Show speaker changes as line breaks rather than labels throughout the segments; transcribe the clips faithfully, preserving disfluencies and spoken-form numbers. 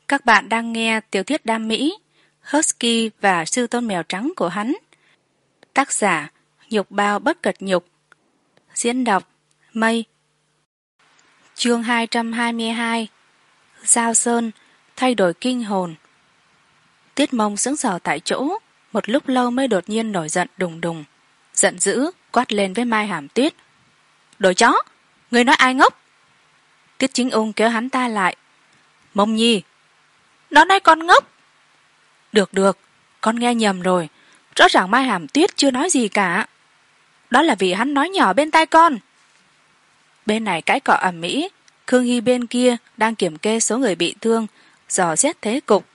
Các bạn đang nghe tiểu thuyết đam mỹ Husky và sư tôn mèo trắng của hắn. Tác giả Nhục Bao Bất Cật Nhục. Diễn đọc Mây. Chương hai trăm hai mươi hai. Giao Sơn thay đổi kinh hồn. Tiết Mông sững sờ tại chỗ, một lúc lâu mới đột nhiên nổi giận đùng đùng, giận dữ quát lên với Mai Hàm Tuyết: "Đồ chó, người nói ai ngốc?" Tiết Chính Ung kéo hắn ta lại: "Mông Nhi, nó nói con ngốc." "Được được, con nghe nhầm rồi, rõ ràng Mai Hàm Tuyết chưa nói gì cả. Đó là vì hắn nói nhỏ bên tai con." Bên này cãi cọ ầm ĩ, Khương Hy bên kia đang kiểm kê số người bị thương, dò xét thế cục.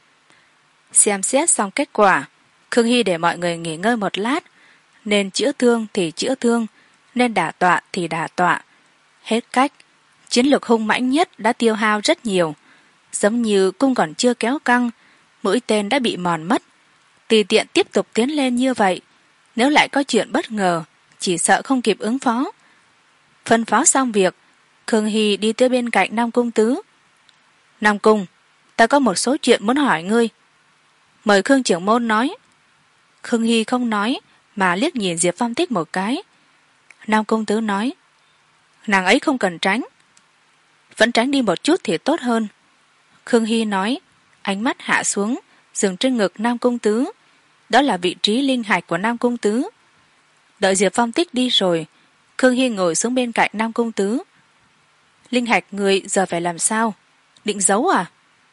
Xem xét xong kết quả, Khương Hy để mọi người nghỉ ngơi một lát, nên chữa thương thì chữa thương, nên đả tọa thì đả tọa. Hết cách, chiến lược hung mãnh nhất đã tiêu hao rất nhiều, giống như cung còn chưa kéo căng, mũi tên đã bị mòn mất. Tùy tiện tiếp tục tiến lên như vậy, nếu lại có chuyện bất ngờ, chỉ sợ không kịp ứng phó. Phân phó xong việc, Khương Hy đi tới bên cạnh Nam Cung Tứ. "Nam Cung, ta có một số chuyện muốn hỏi ngươi." "Mời Khương trưởng môn nói." Khương Hy không nói, mà liếc nhìn Diệp Phong Tích một cái. Nam Cung Tứ nói: "Nàng ấy không cần tránh." "Vẫn tránh đi một chút thì tốt hơn." Khương Hy nói, ánh mắt hạ xuống, dừng trên ngực Nam Cung Tứ. Đó là vị trí linh hạch của Nam Cung Tứ. Đợi Diệp Phong Tích đi rồi, Khương Hy ngồi xuống bên cạnh Nam Cung Tứ. "Linh hạch người giờ phải làm sao? Định giấu à?"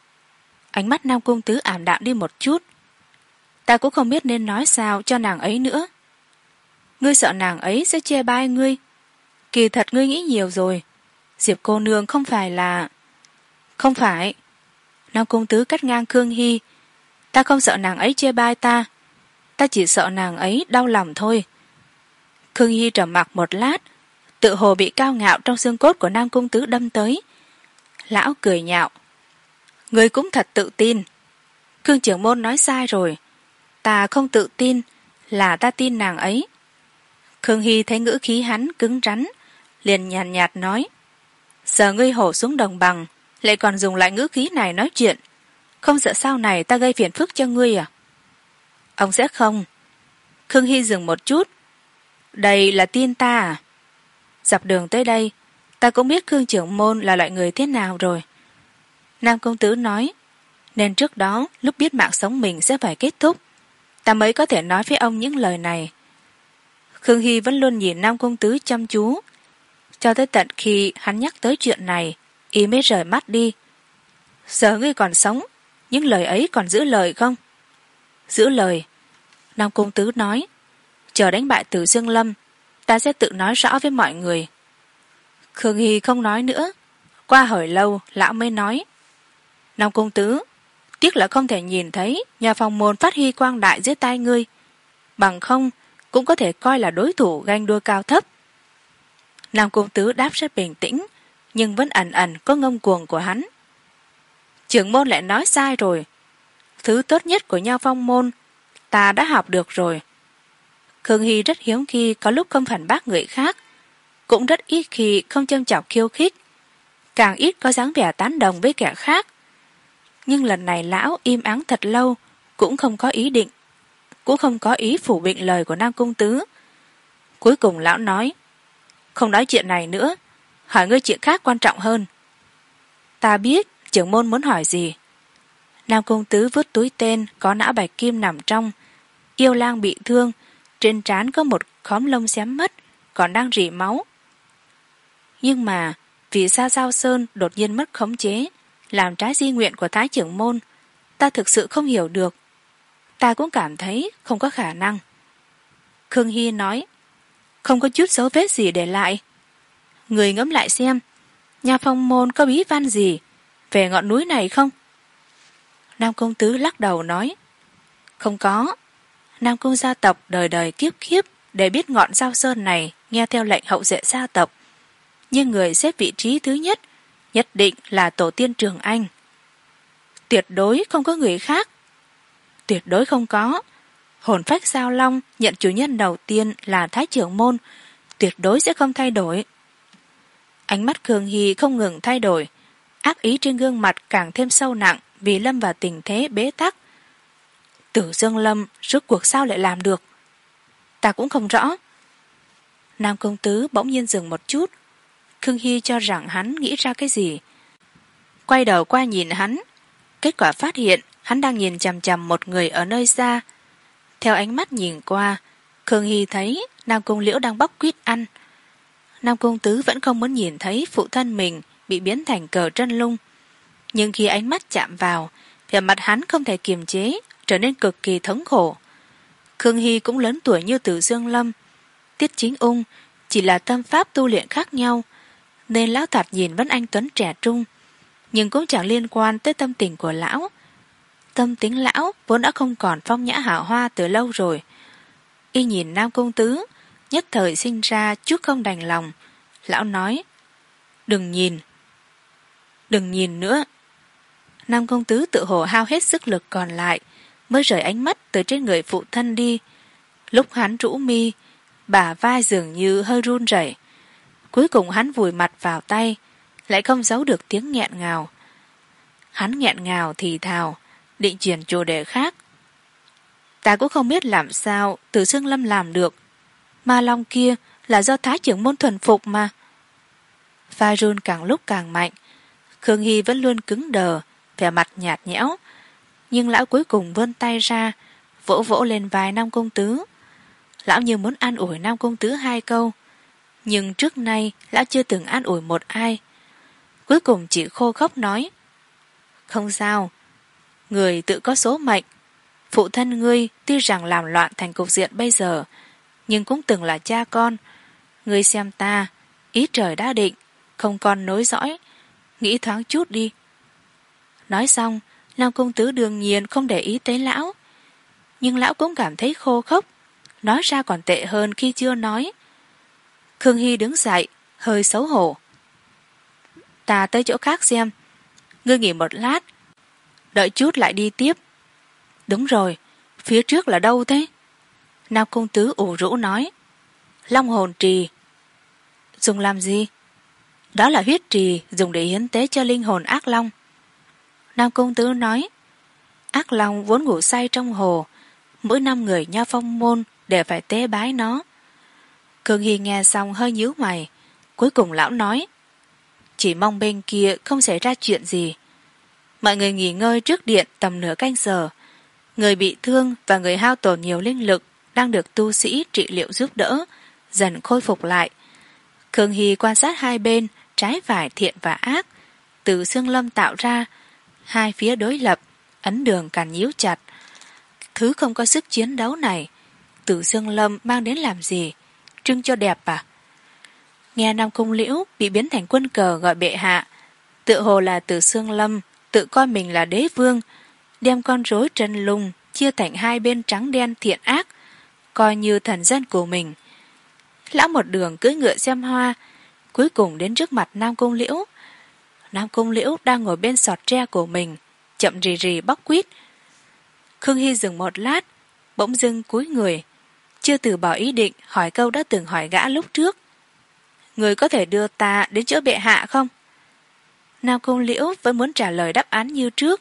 Ánh mắt Nam Cung Tứ ảm đạm đi một chút. "Ta cũng không biết nên nói sao cho nàng ấy nữa." "Ngươi sợ nàng ấy sẽ chê bai ngươi? Kỳ thật ngươi nghĩ nhiều rồi. Diệp cô nương không phải là..." "Không phải." Nam Cung Tứ cắt ngang Khương Hy. "Ta không sợ nàng ấy chê bai ta. Ta chỉ sợ nàng ấy đau lòng thôi." Khương Hy trầm mặc một lát, tự hồ bị cao ngạo trong xương cốt của Nam Cung Tứ đâm tới. Lão cười nhạo: "Ngươi cũng thật tự tin. Khương trưởng môn nói sai rồi. Ta không tự tin, là ta tin nàng ấy." Khương Hy thấy ngữ khí hắn cứng rắn, liền nhàn nhạt, nhạt nói: "Giờ ngươi hổ xuống đồng bằng, lại còn dùng lại ngữ khí này nói chuyện, không sợ sau này ta gây phiền phức cho ngươi à?" "Ông sẽ không." Khương Hy dừng một chút. "Đây là tin ta à?" "Dọc đường tới đây, ta cũng biết Khương trưởng môn là loại người thế nào rồi." Nam Công Tứ nói: "Nên trước đó, lúc biết mạng sống mình sẽ phải kết thúc, ta mới có thể nói với ông những lời này." Khương Hy vẫn luôn nhìn Nam Công Tứ chăm chú, cho tới tận khi hắn nhắc tới chuyện này, y mới rời mắt đi. "Giờ ngươi còn sống, những lời ấy còn giữ lời không?" "Giữ lời." Nam Cung Tứ nói: "Chờ đánh bại Tử Dương Lâm, ta sẽ tự nói rõ với mọi người." Khương Hy không nói nữa. Qua hồi lâu, lão mới nói: "Nam Cung Tứ, tiếc là không thể nhìn thấy nhà phòng môn phát huy quang đại dưới tay ngươi, bằng không cũng có thể coi là đối thủ ganh đua cao thấp." Nam Cung Tứ đáp rất bình tĩnh, nhưng vẫn ẩn ẩn có ngông cuồng của hắn. "Trưởng môn lại nói sai rồi. Thứ tốt nhất của Nho Phong môn ta đã học được rồi." Khương Hy rất hiếm khi có lúc không phản bác người khác, cũng rất ít khi không châm chọc khiêu khích, càng ít có dáng vẻ tán đồng với kẻ khác. Nhưng lần này lão im ắng thật lâu, cũng không có ý định, cũng không có ý phủ định lời của Nam Cung Tứ. Cuối cùng lão nói: "Không nói chuyện này nữa, hỏi ngươi chuyện khác quan trọng hơn." "Ta biết trưởng môn muốn hỏi gì." Nam Cung Tứ vứt túi tên có não bạch kim nằm trong. Yêu lang bị thương, trên trán có một khóm lông xém mất, còn đang rỉ máu. "Nhưng mà vì sao Giao Sơn đột nhiên mất khống chế, làm trái di nguyện của Thái trưởng môn, ta thực sự không hiểu được. Ta cũng cảm thấy không có khả năng." Khương Hy nói: "Không có chút dấu vết gì để lại. Người ngẫm lại xem, nhà phong môn có bí văn gì về ngọn núi này không?" Nam Công Tứ lắc đầu nói: "Không có. Nam Cung gia tộc đời đời kiếp kiếp để biết ngọn Giao Sơn này nghe theo lệnh hậu duệ gia tộc, nhưng người xếp vị trí thứ nhất nhất định là tổ tiên Trường Anh. Tuyệt đối không có người khác." "Tuyệt đối không có. Hồn phách Giao Long nhận chủ nhân đầu tiên là Thái trưởng môn, tuyệt đối sẽ không thay đổi." Ánh mắt Khương Hy không ngừng thay đổi, ác ý trên gương mặt càng thêm sâu nặng vì lâm vào tình thế bế tắc. Tử Dương Lâm rốt cuộc sao lại làm được? Ta cũng không rõ. Nam công tứ bỗng nhiên dừng một chút. Khương Hy cho rằng hắn nghĩ ra cái gì. Quay đầu qua nhìn hắn. Kết quả phát hiện hắn đang nhìn chằm chằm một người ở nơi xa. Theo ánh mắt nhìn qua, Khương Hy thấy Nam Cung Liễu đang bóc quýt ăn. Nam công tứ vẫn không muốn nhìn thấy phụ thân mình bị biến thành cờ trân lung. Nhưng khi ánh mắt chạm vào, vẻ mặt hắn không thể kiềm chế, trở nên cực kỳ thống khổ. Khương Hy cũng lớn tuổi như Tử Dương Lâm. Tiết Chính Ung chỉ là tâm pháp tu luyện khác nhau, nên lão thoạt nhìn vẫn anh tuấn trẻ trung, nhưng cũng chẳng liên quan tới tâm tình của lão. Tâm tính lão vốn đã không còn phong nhã hảo hoa từ lâu rồi. Y nhìn Nam công tứ, nhất thời sinh ra chút không đành lòng. Lão nói, đừng nhìn, đừng nhìn nữa. Nam công tứ tự hồ hao hết sức lực còn lại, mới rời ánh mắt từ trên người phụ thân đi. Lúc hắn rũ mi, bả vai dường như hơi run rẩy. Cuối cùng hắn vùi mặt vào tay, lại không giấu được tiếng nghẹn ngào. Hắn nghẹn ngào thì thào, định chuyển chủ đề khác. Ta cũng không biết làm sao Tử Dương Lâm làm được. Ma long kia là do Thái trưởng môn thuần phục mà. Vai run càng lúc càng mạnh. Khương Hy vẫn luôn cứng đờ, vẻ mặt nhạt nhẽo. Nhưng lão cuối cùng vươn tay ra, vỗ vỗ lên vai Nam công tứ. Lão như muốn an ủi Nam công tứ hai câu, nhưng trước nay lão chưa từng an ủi một ai. Cuối cùng chỉ khô khốc nói, không sao, người tự có số mệnh. Phụ thân ngươi tuy rằng làm loạn thành cục diện bây giờ, nhưng cũng từng là cha con. Ngươi xem ta, ý trời đã định, không còn nối dõi, nghĩ thoáng chút đi. Nói xong, Nam công tứ đương nhiên không để ý tới lão, nhưng lão cũng cảm thấy khô khốc, nói ra còn tệ hơn khi chưa nói. Khương Hy đứng dậy, hơi xấu hổ. Ta tới chỗ khác xem, ngươi nghỉ một lát, đợi chút lại đi tiếp. Đúng rồi, phía trước là đâu thế? Nam công tứ ủ rũ nói, Long hồn trì. Dùng làm gì? Đó là huyết trì dùng để hiến tế cho linh hồn ác long. Nam công tứ nói, ác long vốn ngủ say trong hồ, mỗi năm người Nho Phong môn đều phải tế bái nó. Khương Hy nghe xong hơi nhíu mày. Cuối cùng lão nói, chỉ mong bên kia không xảy ra chuyện gì. Mọi người nghỉ ngơi trước điện tầm nửa canh giờ. Người bị thương và người hao tổn nhiều linh lực đang được tu sĩ trị liệu giúp đỡ, dần khôi phục lại. Khương Hy quan sát hai bên, trái phải thiện và ác, từ xương lâm tạo ra, hai phía đối lập, ấn đường càng nhíu chặt. Thứ không có sức chiến đấu này, Tử Dương Lâm mang đến làm gì? Trưng cho đẹp à? Nghe Nam Cung Liễu bị biến thành quân cờ gọi bệ hạ, tự hồ là Tử Dương Lâm tự coi mình là đế vương, đem con rối trân lung chia thành hai bên trắng đen thiện ác, coi như thần dân của mình. Lão một đường cưỡi ngựa xem hoa, cuối cùng đến trước mặt Nam Cung Liễu. Nam Cung Liễu đang ngồi bên sọt tre của mình, chậm rì rì bóc quýt. Khương Hy dừng một lát, bỗng dưng cúi người, chưa từ bỏ ý định hỏi câu đã từng hỏi gã lúc trước. Người có thể đưa ta đến chỗ bệ hạ không? Nam Cung Liễu vẫn muốn trả lời đáp án như trước.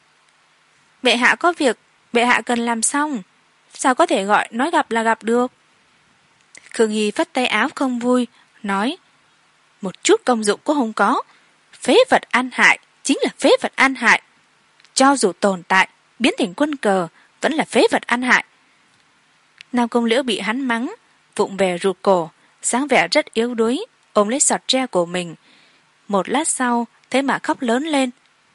Bệ hạ có việc, bệ hạ cần làm xong, sao có thể gọi nói gặp là gặp được? Khương Hy phất tay áo không vui, nói, một chút công dụng cũng không có, phế vật ăn hại chính là phế vật ăn hại, cho dù tồn tại biến thành quân cờ vẫn là phế vật ăn hại. Nam Cung Liễu bị hắn mắng, vụng về rụt cổ, sáng vẻ rất yếu đuối, ôm lấy sọt tre của mình. Một lát sau thế mà khóc lớn lên.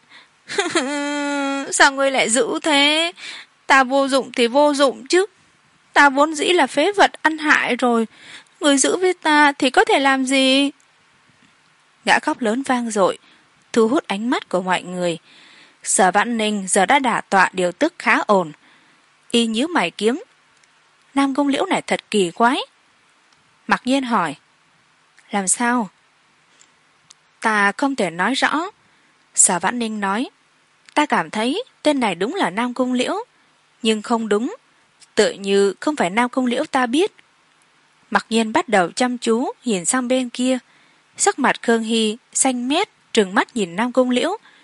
Sao ngươi lại giữ thế? Ta vô dụng thì vô dụng chứ, ta vốn dĩ là phế vật ăn hại rồi, người giữ với ta thì có thể làm gì? Gã khóc lớn vang dội, thu hút ánh mắt của mọi người. Sở Vãn Ninh giờ đã đả tọa điều tức khá ổn. Y nhíu mày kiếm, Nam Cung Liễu này thật kỳ quái. Mặc Nhiên hỏi, làm sao? Ta không thể nói rõ. Sở Vãn Ninh nói, ta cảm thấy tên này đúng là Nam Cung Liễu, nhưng không đúng, tựa như không phải Nam Cung Liễu ta biết. Mặc Nhiên bắt đầu chăm chú nhìn sang bên kia, sắc mặt Khương Hy xanh mét, trừng mắt nhìn Nam Cung Liễu.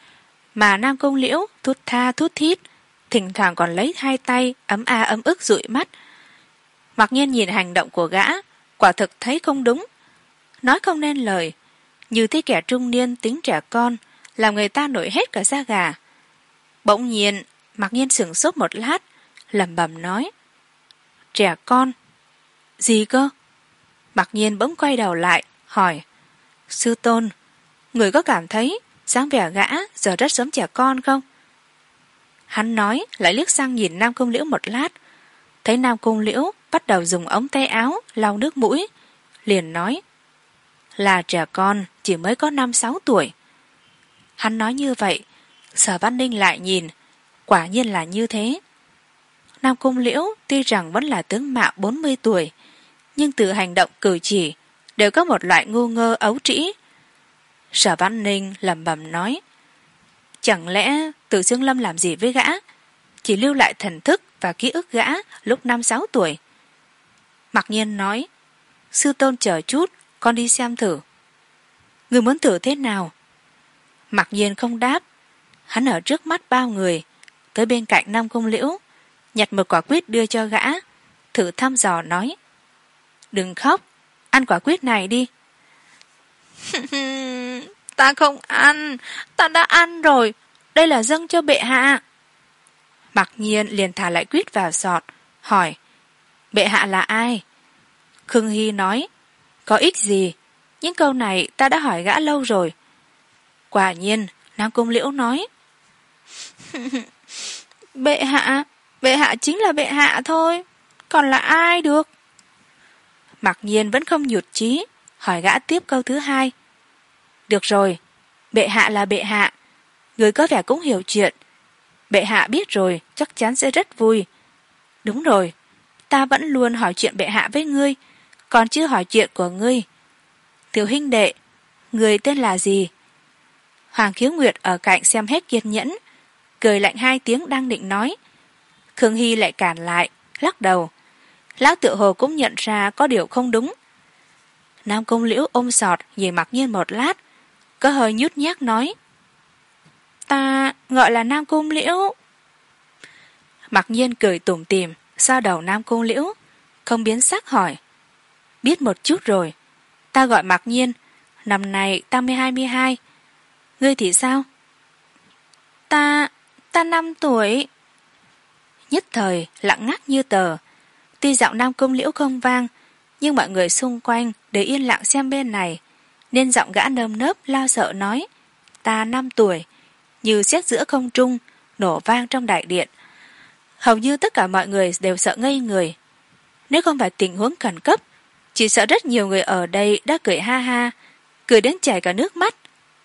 mà Nam Cung Liễu thút tha thút thít, thỉnh thoảng còn lấy hai tay ấm a ấm ức dụi mắt. Mặc nhiên nhìn hành động của gã, quả thực thấy không đúng, nói không nên lời, như thấy kẻ trung niên tính trẻ con, làm người ta nổi hết cả da gà. Bỗng nhiên Mặc nhiên sửng sốt một lát, lẩm bẩm nói: trẻ con? Gì cơ? Mặc nhiên bỗng quay đầu lại hỏi: sư tôn, người có cảm thấy dáng vẻ gã giờ rất giống trẻ con không? Hắn nói lại liếc sang nhìn Nam Cung Liễu một lát, thấy Nam Cung Liễu bắt đầu dùng ống tay áo lau nước mũi, liền nói: là trẻ con, chỉ mới có năm sáu tuổi. Hắn nói như vậy, Sở Văn Ninh lại nhìn, quả nhiên là như thế. Nam Cung Liễu tuy rằng vẫn là tướng mạo bốn mươi tuổi, nhưng từ hành động cử chỉ đều có một loại ngu ngơ ấu trĩ. Sở Văn Ninh lẩm bẩm nói: chẳng lẽ Từ Dương Lâm làm gì với gã, chỉ lưu lại thần thức và ký ức gã lúc năm sáu tuổi? Mặc nhiên nói: sư tôn chờ chút, con đi xem thử. Người muốn thử thế nào? Mặc nhiên không đáp. Hắn ở trước mắt bao người tới bên cạnh Nam Cung Liễu, nhặt một quả quýt đưa cho gã, thử thăm dò nói: đừng khóc, ăn quả quýt này đi. Ta không ăn, ta đã ăn rồi, đây là dâng cho bệ hạ. Mặc nhiên liền thả lại quýt vào sọt, hỏi: bệ hạ là ai? Khương Hy nói: có ích gì, những câu này ta đã hỏi gã lâu rồi. Quả nhiên Nam Cung Liễu nói: bệ hạ, bệ hạ chính là bệ hạ thôi, còn là ai được? Mặc nhiên vẫn không nhụt chí, hỏi gã tiếp câu thứ hai: được rồi, bệ hạ là bệ hạ, người có vẻ cũng hiểu chuyện, bệ hạ biết rồi chắc chắn sẽ rất vui. Đúng rồi, ta vẫn luôn hỏi chuyện bệ hạ với ngươi, còn chưa hỏi chuyện của ngươi. Tiểu huynh đệ, người tên là gì? Hoàng Khiếu Nguyệt ở cạnh xem hết kiên nhẫn, cười lạnh hai tiếng đang định nói. Khương Hy lại cản lại, lắc đầu. Lão tựa hồ cũng nhận ra có điều không đúng. Nam Cung Liễu ôm sọt nhìn Mặc Nhiên một lát, có hơi nhút nhát nói: ta gọi là Nam Cung Liễu. Mặc Nhiên cười tủm tỉm xoa đầu Nam Cung Liễu, không biến sắc hỏi: biết một chút rồi, ta gọi Mặc Nhiên, năm nay ta mới hai mươi hai. Ngươi thì sao? Ta, ta năm tuổi. Nhất thời lặng ngắt như tờ. Tuy giọng Nam Cung Liễu không vang, nhưng mọi người xung quanh đều yên lặng xem bên này, nên giọng gã nơm nớp lo sợ nói: ta năm tuổi, như sét giữa không trung, nổ vang trong đại điện. Hầu như tất cả mọi người đều sợ ngây người. Nếu không phải tình huống khẩn cấp, chỉ sợ rất nhiều người ở đây đã cười ha ha, cười đến chảy cả nước mắt.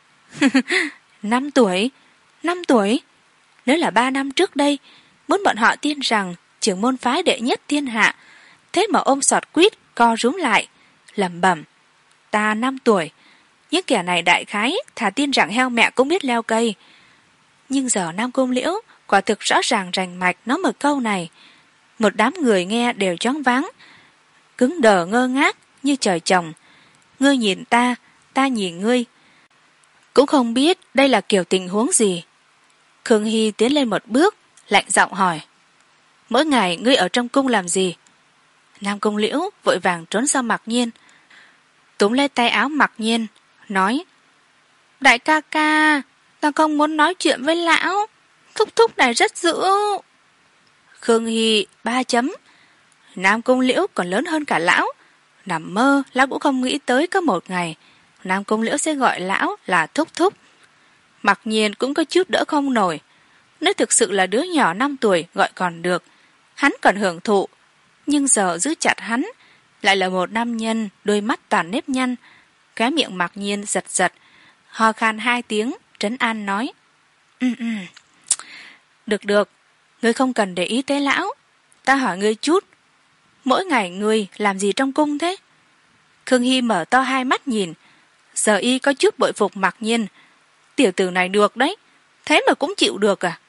Năm tuổi, năm tuổi. Nếu là ba năm trước đây, muốn bọn họ tin rằng trưởng môn phái đệ nhất thiên hạ, thế mà ôm sọt quýt co rúm lại, lẩm bẩm: ta năm tuổi. Những kẻ này đại khái thà tin rằng heo mẹ cũng biết leo cây. Nhưng giờ Nam Cung Liễu quả thực rõ ràng rành mạch nói một câu này, một đám người nghe đều choáng váng, cứng đờ ngơ ngác như trời trồng. Ngươi nhìn ta, ta nhìn ngươi, cũng không biết đây là kiểu tình huống gì. Khương Hy tiến lên một bước, lạnh giọng hỏi: mỗi ngày ngươi ở trong cung làm gì? Nam Cung Liễu vội vàng trốn sau Mặc Nhiên, túm lấy tay áo Mặc Nhiên, nói: đại ca ca, ta không muốn nói chuyện với lão, thúc thúc này rất dữ. Khương Hy ba chấm. Nam Cung Liễu còn lớn hơn cả lão, nằm mơ lão cũng không nghĩ tới có một ngày Nam Cung Liễu sẽ gọi lão là thúc thúc. Mặc nhiên cũng có chút đỡ không nổi. Nếu thực sự là đứa nhỏ năm tuổi gọi còn được, hắn còn hưởng thụ, nhưng giờ giữ chặt hắn lại là một nam nhân đôi mắt toàn nếp nhăn. Cái miệng Mặc nhiên giật giật, ho khan hai tiếng, trấn an nói: ừ ừ, được được, ngươi không cần để ý tới lão. Ta hỏi ngươi chút, mỗi ngày ngươi làm gì trong cung thế? Khương Hy mở to hai mắt nhìn, giờ y có chút bội phục Mặc nhiên. Tiểu tử này được đấy, thế mà cũng chịu được à?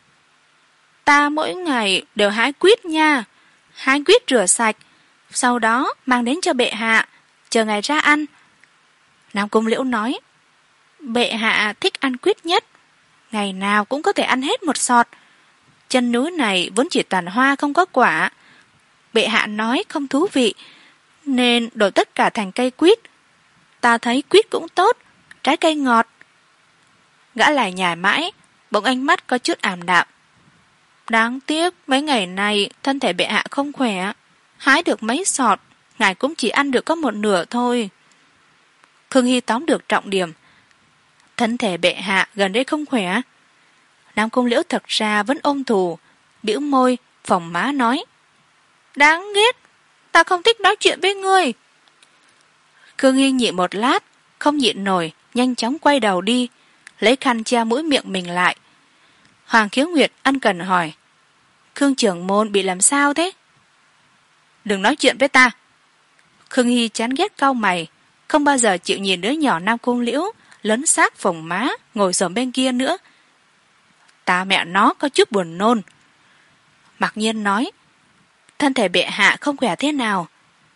Ta mỗi ngày đều hái quýt nha, hái quýt rửa sạch, sau đó mang đến cho bệ hạ, chờ ngày ra ăn. Nam Cung Liễu nói: bệ hạ thích ăn quýt nhất, ngày nào cũng có thể ăn hết một sọt. Chân núi này vốn chỉ toàn hoa không có quả. Bệ hạ nói không thú vị, nên đổi tất cả thành cây quýt. Ta thấy quýt cũng tốt, trái cây ngọt. Gã lại nhải mãi, bỗng ánh mắt có chút ảm đạm. Đáng tiếc mấy ngày này thân thể bệ hạ không khỏe, hái được mấy sọt, ngài cũng chỉ ăn được có một nửa thôi. Khương Hy tóm được trọng điểm. Thân thể bệ hạ gần đây không khỏe. Nam Cung Liễu thật ra vẫn ôm thù, bĩu môi, phồng má nói. Đáng ghét, ta không thích nói chuyện với ngươi. Khương Hy nhịn một lát, không nhịn nổi, nhanh chóng quay đầu đi, lấy khăn che mũi miệng mình lại. Hoàng Khiếu Nguyệt ân cần hỏi. Khương trưởng môn bị làm sao thế? Đừng nói chuyện với ta. Khương Hy chán ghét cau mày, không bao giờ chịu nhìn đứa nhỏ Nam Cung Liễu lấn xác phồng má ngồi xổm bên kia nữa. Ta mẹ nó có chút buồn nôn. Mặc Nhiên nói. Thân thể bệ hạ không khỏe thế nào?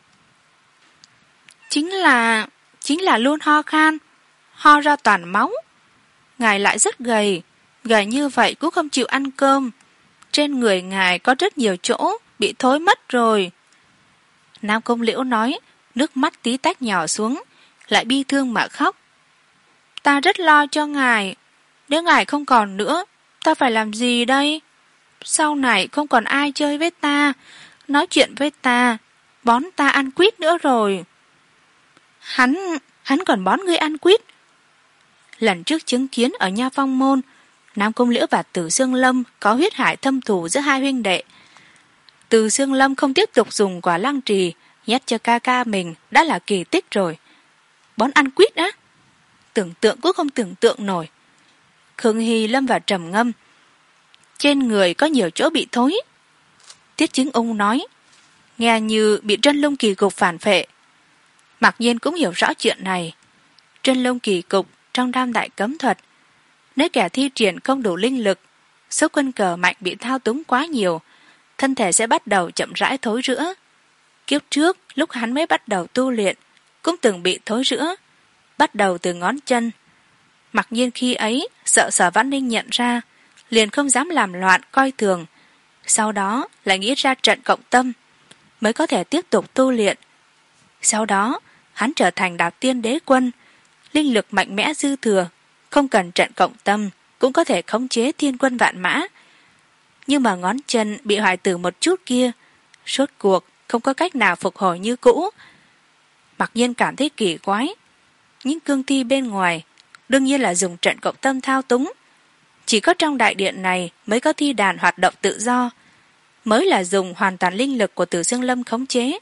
Chính là chính là luôn ho khan, ho ra toàn máu. Ngài lại rất gầy, gầy như vậy cũng không chịu ăn cơm. Trên người ngài có rất nhiều chỗ bị thối mất rồi. Nam Cung Liễu nói, nước mắt tí tách nhỏ xuống, lại bi thương mà khóc. Ta rất lo cho ngài, nếu ngài không còn nữa, ta phải làm gì đây? Sau này không còn ai chơi với ta, nói chuyện với ta, bón ta ăn quýt nữa rồi. Hắn, hắn còn bón ngươi ăn quýt. Lần trước chứng kiến ở Nha Phong Môn, Nam Cung Liễu và Từ Xương Lâm có huyết hải thâm thù giữa hai huynh đệ. Từ Xương Lâm không tiếp tục dùng quả lăng trì nhét cho ca ca mình đã là kỳ tích rồi. Bón ăn quýt á? Tưởng tượng cũng không tưởng tượng nổi. Khương Hy lâm vào trầm ngâm. Trên người có nhiều chỗ bị thối. Tiết Chính Ung nói, nghe như bị Trân Long Kỳ Cục phản phệ. Mặc Nhiên cũng hiểu rõ chuyện này. Trân Long Kỳ Cục trong Tam Đại Cấm Thuật, nếu kẻ thi triển không đủ linh lực, số quân cờ mạnh bị thao túng quá nhiều, thân thể sẽ bắt đầu chậm rãi thối rữa. Kiếp trước, lúc hắn mới bắt đầu tu luyện, cũng từng bị thối rữa, bắt đầu từ ngón chân. Mặc Nhiên khi ấy, sợ Sở Vãn Ninh nhận ra, liền không dám làm loạn coi thường, sau đó lại nghĩ ra trận cộng tâm, mới có thể tiếp tục tu luyện. Sau đó, hắn trở thành Đạp Tiên Đế Quân, linh lực mạnh mẽ dư thừa, không cần trận cộng tâm, cũng có thể khống chế thiên quân vạn mã. Nhưng mà ngón chân bị hoại tử một chút kia, rốt cuộc không có cách nào phục hồi như cũ. Mặc Nhiên cảm thấy kỳ quái. Những cương thi bên ngoài đương nhiên là dùng trận cộng tâm thao túng. Chỉ có trong đại điện này mới có thi đàn hoạt động tự do, mới là dùng hoàn toàn linh lực của Tử Xương Lâm khống chế.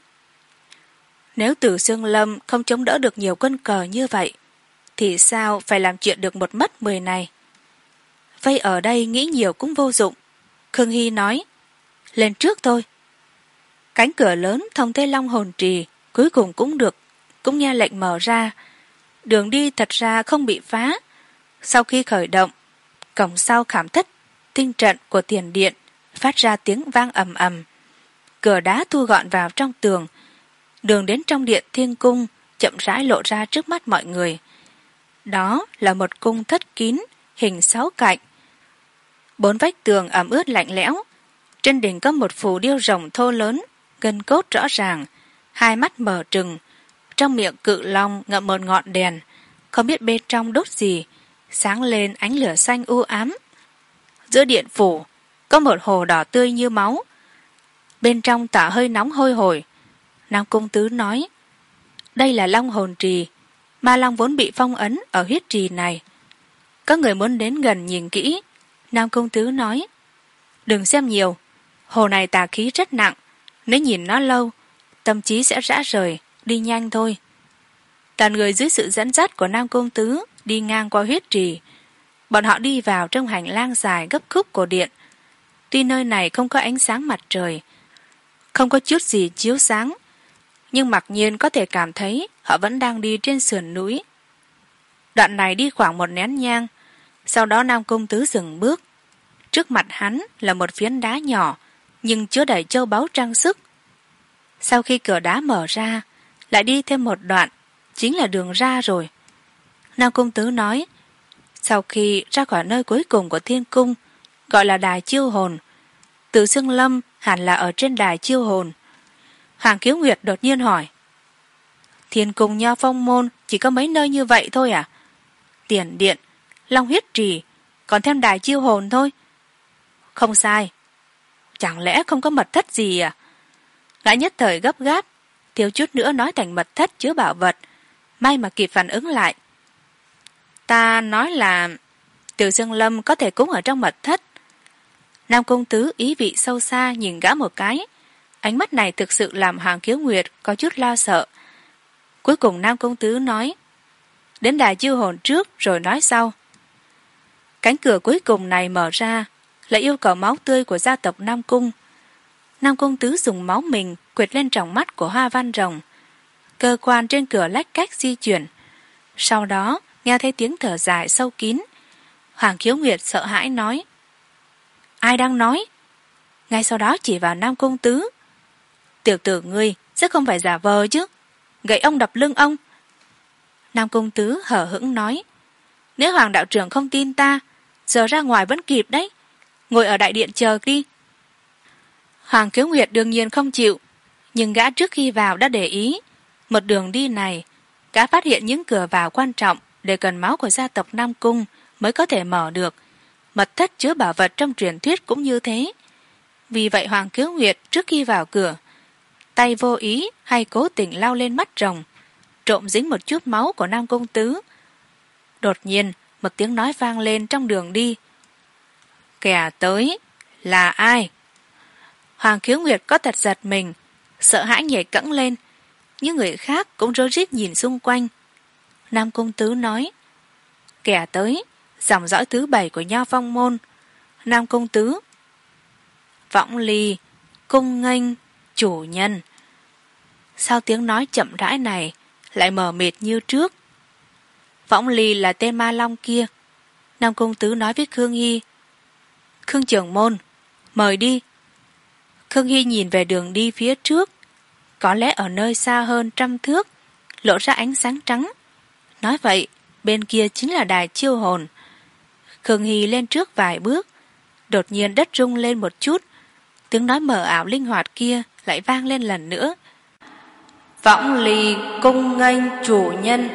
Nếu Tử Xương Lâm không chống đỡ được nhiều quân cờ như vậy, thì sao phải làm chuyện được một mất mười này? Vây ở đây nghĩ nhiều cũng vô dụng. Khương Hy nói, lên trước thôi. Cánh cửa lớn thông tới Long Hồn Trì cuối cùng cũng được, cũng nghe lệnh mở ra. Đường đi thật ra không bị phá. Sau khi khởi động, cổng sau khảm thất tinh trận của tiền điện phát ra tiếng vang ầm ầm. Cửa đá thu gọn vào trong tường. Đường đến trong điện thiên cung chậm rãi lộ ra trước mắt mọi người. Đó là một cung thất kín hình sáu cạnh. Bốn vách tường ẩm ướt lạnh lẽo. Trên đỉnh có một phù điêu rồng thô lớn, gân cốt rõ ràng, hai mắt mở trừng, trong miệng cự long ngậm một ngọn đèn, không biết bên trong đốt gì, sáng lên ánh lửa xanh u ám. Giữa điện phủ có một hồ đỏ tươi như máu, bên trong tỏa hơi nóng hôi hổi. Nam Cung Tứ nói, đây là Long Hồn Trì, ma long vốn bị phong ấn ở huyết trì này. Có người muốn đến gần nhìn kỹ. Nam Cung Tứ nói, đừng xem nhiều, hồ này tà khí rất nặng, nếu nhìn nó lâu, tâm trí sẽ rã rời, đi nhanh thôi. Toàn người dưới sự dẫn dắt của Nam Cung Tứ đi ngang qua huyết trì. Bọn họ đi vào trong hành lang dài gấp khúc của điện. Tuy nơi này không có ánh sáng mặt trời, không có chút gì chiếu sáng, nhưng mặc nhiên có thể cảm thấy họ vẫn đang đi trên sườn núi. Đoạn này đi khoảng một nén nhang, sau đó Nam Cung Tứ dừng bước. Trước mặt hắn là một phiến đá nhỏ, nhưng chứa đầy châu báu trang sức. Sau khi cửa đá mở ra, lại đi thêm một đoạn, chính là đường ra rồi. Nam Cung Tứ nói, Sau khi ra khỏi nơi cuối cùng của thiên cung, gọi là đài chiêu hồn, Từ Xương Lâm hẳn là ở trên đài chiêu hồn. Hoàng Khiếu Nguyệt đột nhiên hỏi: Thiên cung Nho Phong môn chỉ có mấy nơi như vậy thôi à? Tiền điện, Long Huyết Trì, còn thêm đài chiêu hồn thôi. Không sai. Chẳng lẽ không có mật thất gì à? Gã nhất thời gấp gáp, thiếu chút nữa nói thành mật thất chứa bảo vật, may mà kịp phản ứng lại. Ta nói là Từ Dương Lâm có thể cúng ở trong mật thất. Nam công tứ ý vị sâu xa nhìn gã một cái, ánh mắt này thực sự làm Hoàng Khiếu Nguyệt có chút lo sợ. Cuối cùng Nam công tứ nói: Đến đài chiêu hồn trước rồi nói sau. Cánh cửa cuối cùng này mở ra là yêu cầu máu tươi của gia tộc Nam Cung. Nam công tứ dùng máu mình quệt lên tròng mắt của Hoa Văn Rồng. Cơ quan trên cửa lách cách di chuyển. Sau đó nghe thấy tiếng thở dài sâu kín. Hoàng Khiếu Nguyệt sợ hãi nói: Ai đang nói? Ngay sau đó chỉ vào Nam công tứ: Tiểu tử ngươi sẽ không phải giả vờ chứ? Gậy ông đập lưng ông. Nam công tứ hở hững nói: Nếu Hoàng đạo trưởng không tin ta, giờ ra ngoài vẫn kịp đấy, ngồi ở đại điện chờ đi. Hoàng Khiếu Nguyệt đương nhiên không chịu, nhưng gã trước khi vào đã để ý, một đường đi này gã phát hiện những cửa vào quan trọng đều cần máu của gia tộc Nam Cung mới có thể mở được. Mật thất chứa bảo vật trong truyền thuyết cũng như thế. Vì vậy Hoàng Khiếu Nguyệt trước khi vào cửa, tay vô ý hay cố tình lau lên mắt rồng, trộm dính một chút máu của Nam công tứ. Đột nhiên một tiếng nói vang lên trong đường đi: Kẻ tới là ai? Hoàng Khiếu Nguyệt có tật giật mình, sợ hãi nhảy cẫng lên. Những người khác cũng rối rít nhìn xung quanh. Nam công tứ nói: Kẻ tới dòng dõi thứ bảy của Nho Phong môn. Nam công tứ. Võng Ly cung nghênh chủ nhân. Sau tiếng nói chậm rãi này lại mờ mịt như trước: Võng Ly là tên ma long kia. Nam công tứ nói với Khương Hy: Khương trưởng môn, mời đi. Khương Hy nhìn về đường đi phía trước, có lẽ ở nơi xa hơn trăm thước lộ ra ánh sáng trắng. Nói vậy bên kia chính là đài chiêu hồn. Khương Hy lên trước vài bước, đột nhiên đất rung lên một chút, tiếng nói mờ ảo linh hoạt kia lại vang lên lần nữa: Võng Ly cung nghênh chủ nhân.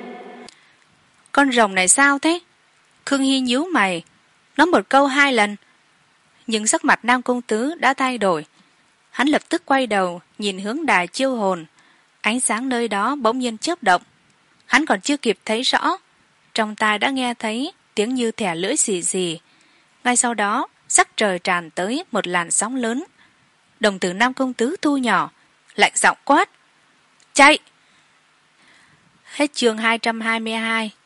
Con rồng này sao thế? Khương Hy nhíu mày, nói một câu hai lần. Nhưng sắc mặt Nam công tứ đã thay đổi. Hắn lập tức quay đầu nhìn hướng đài chiêu hồn. Ánh sáng nơi đó bỗng nhiên chớp động. Hắn còn chưa kịp thấy rõ, trong tai đã nghe thấy tiếng như thẻ lưỡi xì xì. Ngay sau đó sắc trời tràn tới một làn sóng lớn. Đồng tử Nam công tứ thu nhỏ, lạnh giọng quát: Chạy! Hết chương hai trăm hai mươi hai.